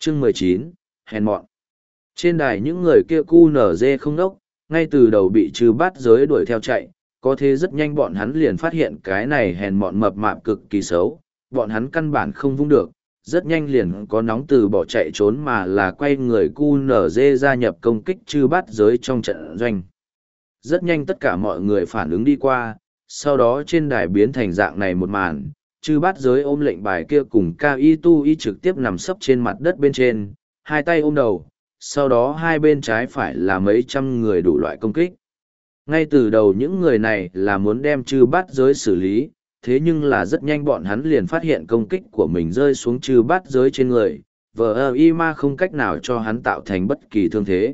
Chương 19, hèn mọn. Trên đài những người kia cu nở dê không nốc, ngay từ đầu bị trừ bát giới đuổi theo chạy, có thế rất nhanh bọn hắn liền phát hiện cái này hèn mọn mập mạp cực kỳ xấu, bọn hắn căn bản không vung được, rất nhanh liền có nóng từ bỏ chạy trốn mà là quay người cu nở dê gia nhập công kích trừ bát giới trong trận doanh. Rất nhanh tất cả mọi người phản ứng đi qua, sau đó trên đài biến thành dạng này một màn, chư bát giới ôm lệnh bài kia cùng Cao Y Tu Y trực tiếp nằm sấp trên mặt đất bên trên, hai tay ôm đầu, sau đó hai bên trái phải là mấy trăm người đủ loại công kích. Ngay từ đầu những người này là muốn đem chư bát giới xử lý, thế nhưng là rất nhanh bọn hắn liền phát hiện công kích của mình rơi xuống chư bát giới trên người, vờ y ma không cách nào cho hắn tạo thành bất kỳ thương thế.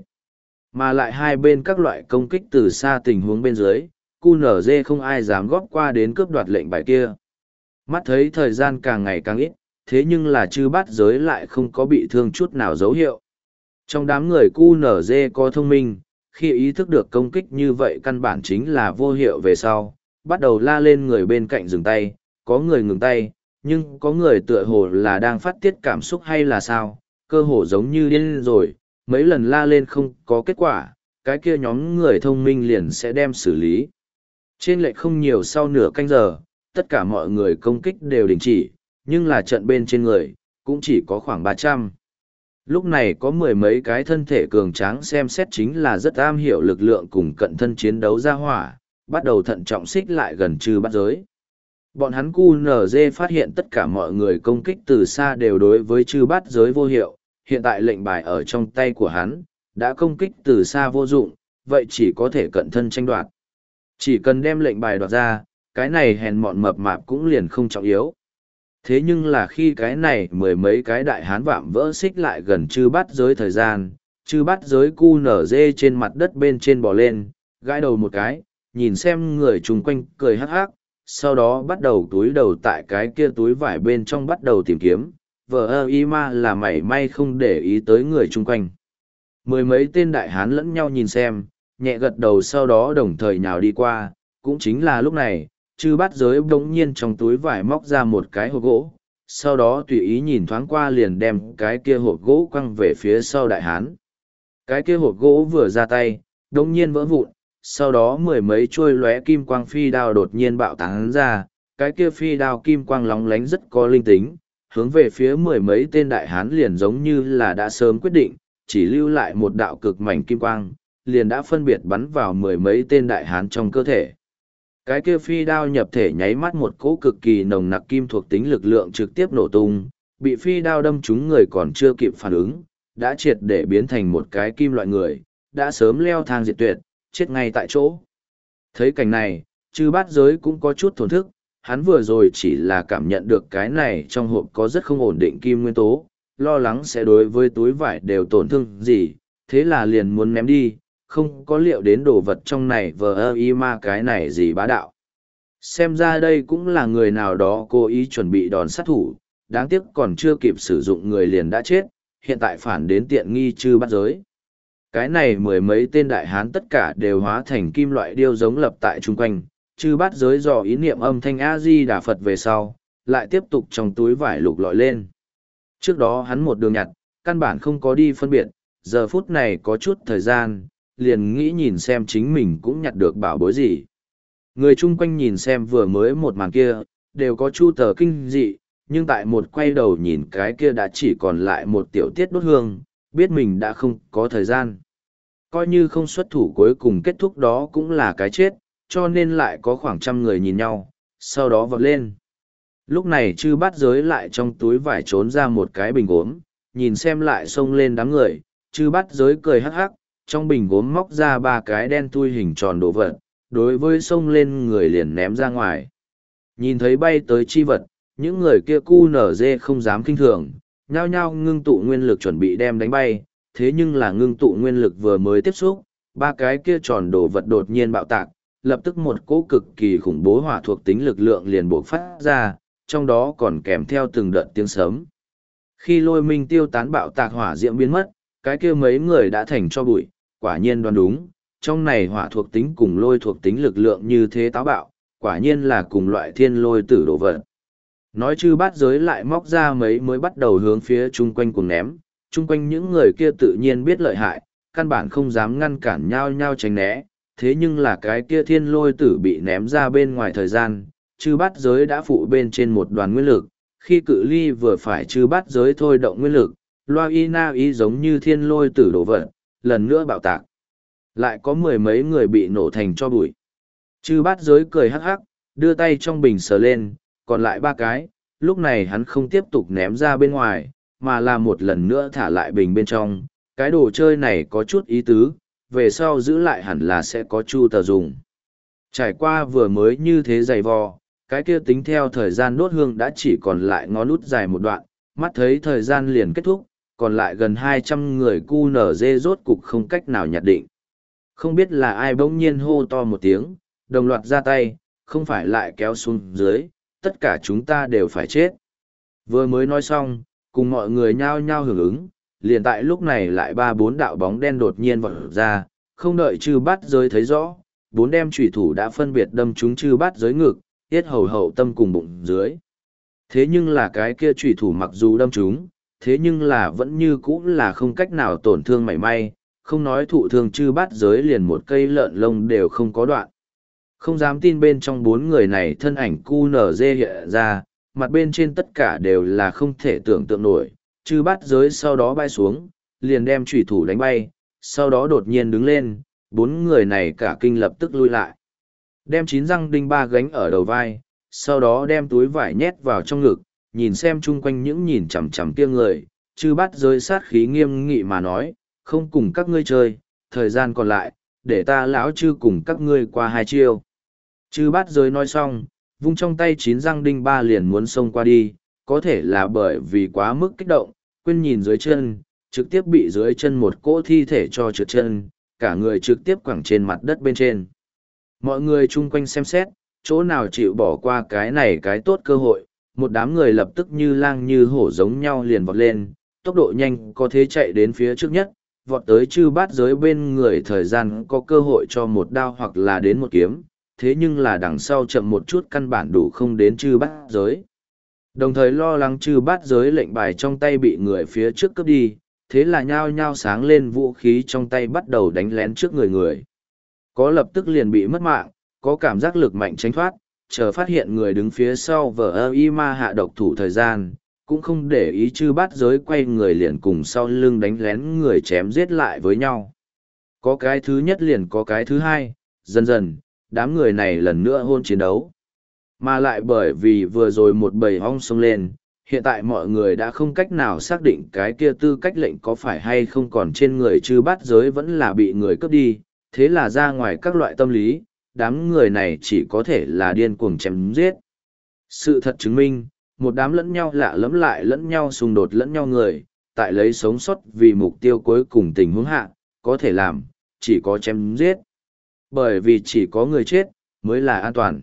Mà lại hai bên các loại công kích từ xa tình huống bên dưới, QNZ không ai dám góp qua đến cướp đoạt lệnh bài kia. Mắt thấy thời gian càng ngày càng ít, thế nhưng là chư bát giới lại không có bị thương chút nào dấu hiệu. Trong đám người QNZ có thông minh, khi ý thức được công kích như vậy căn bản chính là vô hiệu về sau, bắt đầu la lên người bên cạnh dừng tay, có người ngừng tay, nhưng có người tựa hồ là đang phát tiết cảm xúc hay là sao, cơ hồ giống như điên rồi, mấy lần la lên không có kết quả, cái kia nhóm người thông minh liền sẽ đem xử lý. Trên lệch không nhiều sau nửa canh giờ, tất cả mọi người công kích đều đình chỉ, nhưng là trận bên trên người, cũng chỉ có khoảng 300. Lúc này có mười mấy cái thân thể cường tráng xem xét chính là rất am hiểu lực lượng cùng cận thân chiến đấu ra hỏa, bắt đầu thận trọng xích lại gần chư bát giới. Bọn hắn QNZ phát hiện tất cả mọi người công kích từ xa đều đối với chư bát giới vô hiệu, hiện tại lệnh bài ở trong tay của hắn, đã công kích từ xa vô dụng, vậy chỉ có thể cận thân tranh đoạt. Chỉ cần đem lệnh bài đoạt ra, cái này hèn mọn mập mạp cũng liền không trọng yếu. Thế nhưng là khi cái này mười mấy cái đại hán vạm vỡ xích lại gần chư bát giới thời gian, chư bát giới QNZ trên mặt đất bên trên bò lên, gãi đầu một cái, nhìn xem người chung quanh cười hắc hắc, sau đó bắt đầu túi đầu tại cái kia túi vải bên trong bắt đầu tìm kiếm, vờ y ma là mảy may không để ý tới người chung quanh. Mười mấy tên đại hán lẫn nhau nhìn xem, nhẹ gật đầu sau đó đồng thời nhào đi qua, cũng chính là lúc này, chư bát giới bỗng nhiên trong túi vải móc ra một cái hộp gỗ, sau đó tùy ý nhìn thoáng qua liền đem cái kia hộp gỗ quăng về phía sau đại hán. Cái kia hộp gỗ vừa ra tay, bỗng nhiên vỡ vụn, sau đó mười mấy chuôi lóe kim quang phi đao đột nhiên bạo tán ra, cái kia phi đao kim quang lóng lánh rất có linh tính, hướng về phía mười mấy tên đại hán liền giống như là đã sớm quyết định, chỉ lưu lại một đạo cực mảnh kim quang, liền đã phân biệt bắn vào mười mấy tên đại hán trong cơ thể. Cái kia phi đao nhập thể nháy mắt một cỗ cực kỳ nồng nặc kim thuộc tính lực lượng trực tiếp nổ tung, bị phi đao đâm trúng người còn chưa kịp phản ứng, đã triệt để biến thành một cái kim loại người, đã sớm leo thang diệt tuyệt, chết ngay tại chỗ. Thấy cảnh này, chư bát giới cũng có chút thổn thức, hắn vừa rồi chỉ là cảm nhận được cái này trong hộp có rất không ổn định kim nguyên tố, lo lắng sẽ đối với túi vải đều tổn thương gì, thế là liền muốn ném đi, không có liệu đến đồ vật trong này vờ y ma cái này gì bá đạo. Xem ra đây cũng là người nào đó cố ý chuẩn bị đòn sát thủ, đáng tiếc còn chưa kịp sử dụng người liền đã chết, hiện tại phản đến tiện nghi chư bát giới. Cái này mười mấy tên đại hán tất cả đều hóa thành kim loại điêu giống lập tại chung quanh, chư bát giới dò ý niệm âm thanh A-di-đà Phật về sau, lại tiếp tục trong túi vải lục lọi lên. Trước đó hắn một đường nhặt, căn bản không có đi phân biệt, giờ phút này có chút thời gian, liền nghĩ nhìn xem chính mình cũng nhặt được bảo bối gì. Người chung quanh nhìn xem vừa mới một màn kia, đều có chu tờ kinh dị, nhưng tại một quay đầu nhìn cái kia đã chỉ còn lại một tiểu tiết đốt hương, biết mình đã không có thời gian. Coi như không xuất thủ cuối cùng kết thúc đó cũng là cái chết, cho nên lại có khoảng 100 người nhìn nhau, sau đó vọt lên. Lúc này chư bát giới lại trong túi vải trốn ra một cái bình gốm, nhìn xem lại xông lên đám người, chư bát giới cười hắc hắc, trong bình gốm móc ra 3 cái đen thui hình tròn đồ vật, đối với xông lên người liền ném ra ngoài. Nhìn thấy bay tới chi vật, những người kia cu nở dê không dám kinh thường, nhao nhao ngưng tụ nguyên lực chuẩn bị đem đánh bay, thế nhưng là ngưng tụ nguyên lực vừa mới tiếp xúc, 3 cái kia tròn đồ vật đột nhiên bạo tạc, lập tức một cỗ cực kỳ khủng bố hỏa thuộc tính lực lượng liền bộc phát ra, trong đó còn kèm theo từng đợt tiếng sấm. Khi lôi minh tiêu tán bạo tạc hỏa diễm biến mất, cái kia mấy người đã thành cho bụi, quả nhiên đoán đúng, trong này hỏa thuộc tính cùng lôi thuộc tính lực lượng như thế táo bạo, quả nhiên là cùng loại thiên lôi tử đồ vật. Nói chư bát giới lại móc ra mấy mới bắt đầu hướng phía chung quanh cùng ném, chung quanh những người kia tự nhiên biết lợi hại, căn bản không dám ngăn cản nhau nhau tránh né, thế nhưng là cái kia thiên lôi tử bị ném ra bên ngoài thời gian, chư bát giới đã phụ bên trên một đoàn nguyên lực, khi cự ly vừa phải chư bát giới thôi động nguyên lực, loa y na y giống như thiên lôi tử đổ vật, lần nữa bạo tạc. Lại có mười mấy người bị nổ thành cho bụi. Chư bát giới cười hắc hắc, đưa tay trong bình sờ lên, còn lại ba cái, lúc này hắn không tiếp tục ném ra bên ngoài, mà là một lần nữa thả lại bình bên trong. Cái đồ chơi này có chút ý tứ, về sau giữ lại hẳn là sẽ có chu tờ dùng. Trải qua vừa mới như thế dày vò, cái kia tính theo thời gian đốt hương đã chỉ còn lại ngón út dài một đoạn, mắt thấy thời gian liền kết thúc, còn lại gần 200 người QNZ rốt cục không cách nào nhặt định. Không biết là ai bỗng nhiên hô to một tiếng, đồng loạt ra tay, không phải lại kéo xuống dưới, tất cả chúng ta đều phải chết. Vừa mới nói xong, cùng mọi người nhao nhao hưởng ứng, liền tại lúc này lại ba bốn đạo bóng đen đột nhiên vọt ra, không đợi chư bát giới thấy rõ, bốn đem chủy thủ đã phân biệt đâm trúng chư bát giới ngực, tiết hầu hậu tâm cùng bụng dưới. Thế nhưng là cái kia chủy thủ mặc dù đâm trúng, thế nhưng là vẫn như cũ là không cách nào tổn thương mảy may, không nói thụ thương chư bát giới liền một cây lợn lông đều không có đoạn. Không dám tin bên trong bốn người này thân ảnh QNZ hiện ra, mặt bên trên tất cả đều là không thể tưởng tượng nổi, chư bát giới sau đó bay xuống, liền đem chủy thủ đánh bay, sau đó đột nhiên đứng lên, bốn người này cả kinh lập tức lui lại. Đem 9 răng đinh ba gánh ở đầu vai, sau đó đem túi vải nhét vào trong ngực, nhìn xem chung quanh những nhìn chằm chằm kia người, chư bát giới sát khí nghiêm nghị mà nói, không cùng các ngươi chơi, thời gian còn lại, để ta lão chư cùng các ngươi qua hai chiêu. Chư bát giới nói xong, vung trong tay 9 răng đinh ba liền muốn xông qua đi, có thể là bởi vì quá mức kích động, quên nhìn dưới chân, trực tiếp bị dưới chân một cỗ thi thể cho trượt chân, cả người trực tiếp quẳng trên mặt đất bên trên. Mọi người chung quanh xem xét, chỗ nào chịu bỏ qua cái này cái tốt cơ hội, một đám người lập tức như lang như hổ giống nhau liền vọt lên, tốc độ nhanh có thế chạy đến phía trước nhất, vọt tới chư bát giới bên người thời gian có cơ hội cho một đao hoặc là đến một kiếm, thế nhưng là đằng sau chậm một chút căn bản đủ không đến chư bát giới. Đồng thời lo lắng chư bát giới lệnh bài trong tay bị người phía trước cướp đi, thế là nhao nhao sáng lên vũ khí trong tay bắt đầu đánh lén trước người người. Có lập tức liền bị mất mạng, có cảm giác lực mạnh tránh thoát, chờ phát hiện người đứng phía sau vờ y ma hạ độc thủ thời gian, cũng không để ý chư bát giới quay người liền cùng sau lưng đánh lén người chém giết lại với nhau. Có cái thứ nhất liền có cái thứ hai, dần dần, đám người này lần nữa hôn chiến đấu. Mà lại bởi vì vừa rồi một bầy ong xông lên, hiện tại mọi người đã không cách nào xác định cái kia tư cách lệnh có phải hay không còn trên người chư bát giới vẫn là bị người cướp đi, thế là ra ngoài các loại tâm lý, đám người này chỉ có thể là điên cuồng chém giết. Sự thật chứng minh, một đám lẫn nhau lạ lẫm lại lẫn nhau xung đột lẫn nhau người, tại lấy sống sót vì mục tiêu cuối cùng tình huống hạ, có thể làm, chỉ có chém giết. Bởi vì chỉ có người chết, mới là an toàn.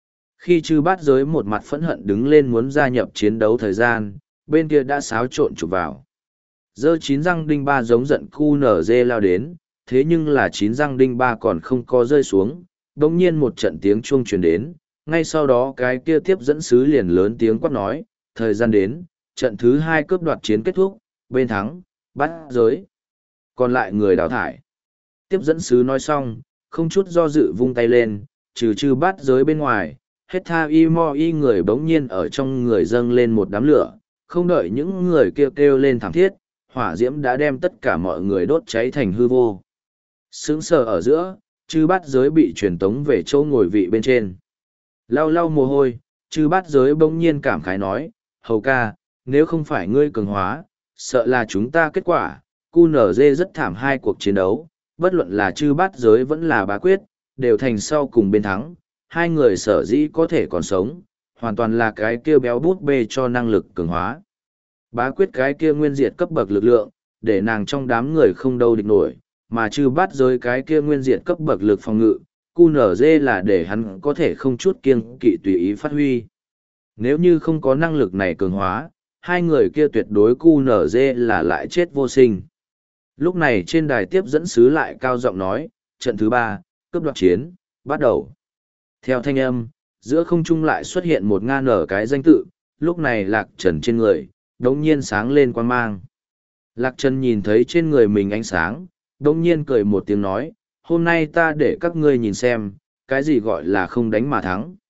Khi chư bát giới một mặt phẫn hận đứng lên muốn gia nhập chiến đấu thời gian, bên kia đã xáo trộn chụp vào. Giơ 9 răng đinh ba giống giận QNZ lao đến, thế nhưng là 9 răng đinh ba còn không có rơi xuống, đồng nhiên một trận tiếng chuông truyền đến, ngay sau đó cái kia tiếp dẫn sứ liền lớn tiếng quát nói, thời gian đến, trận thứ 2 cướp đoạt chiến kết thúc, bên thắng, bát giới. Còn lại người đào thải. Tiếp dẫn sứ nói xong, không chút do dự vung tay lên, trừ bát giới bên ngoài, hết tha y mo y người bỗng nhiên ở trong người dâng lên một đám lửa, không đợi những người kêu lên thảm thiết, hỏa diễm đã đem tất cả mọi người đốt cháy thành hư vô. Sướng sờ ở giữa, chư bát giới bị truyền tống về chỗ ngồi vị bên trên. Lau lau mồ hôi, chư bát giới bỗng nhiên cảm khái nói, hầu ca, nếu không phải ngươi cường hóa, sợ là chúng ta kết quả, QNZ rất thảm hai cuộc chiến đấu, bất luận là chư bát giới vẫn là bá quyết, đều thành sau cùng bên thắng, hai người sở dĩ có thể còn sống, hoàn toàn là cái kia béo bút bê cho năng lực cường hóa. Bá quyết cái kia nguyên diệt cấp bậc lực lượng, để nàng trong đám người không đâu địch nổi, mà chư bát giới cái kia nguyên diệt cấp bậc lực phòng ngự, QNZ là để hắn có thể không chút kiêng kỵ tùy ý phát huy. Nếu như không có năng lực này cường hóa, hai người kia tuyệt đối QNZ là lại chết vô sinh. Lúc này trên đài tiếp dẫn sứ lại cao giọng nói, trận thứ 3, cướp đoạt chiến, bắt đầu. Theo thanh âm, giữa không trung lại xuất hiện một ngang nở cái danh tự, lúc này lạc trần trên người, đống nhiên sáng lên quan mang. Lạc Trần nhìn thấy trên người mình ánh sáng, đông nhiên cười một tiếng nói, hôm nay ta để các ngươi nhìn xem, cái gì gọi là không đánh mà thắng.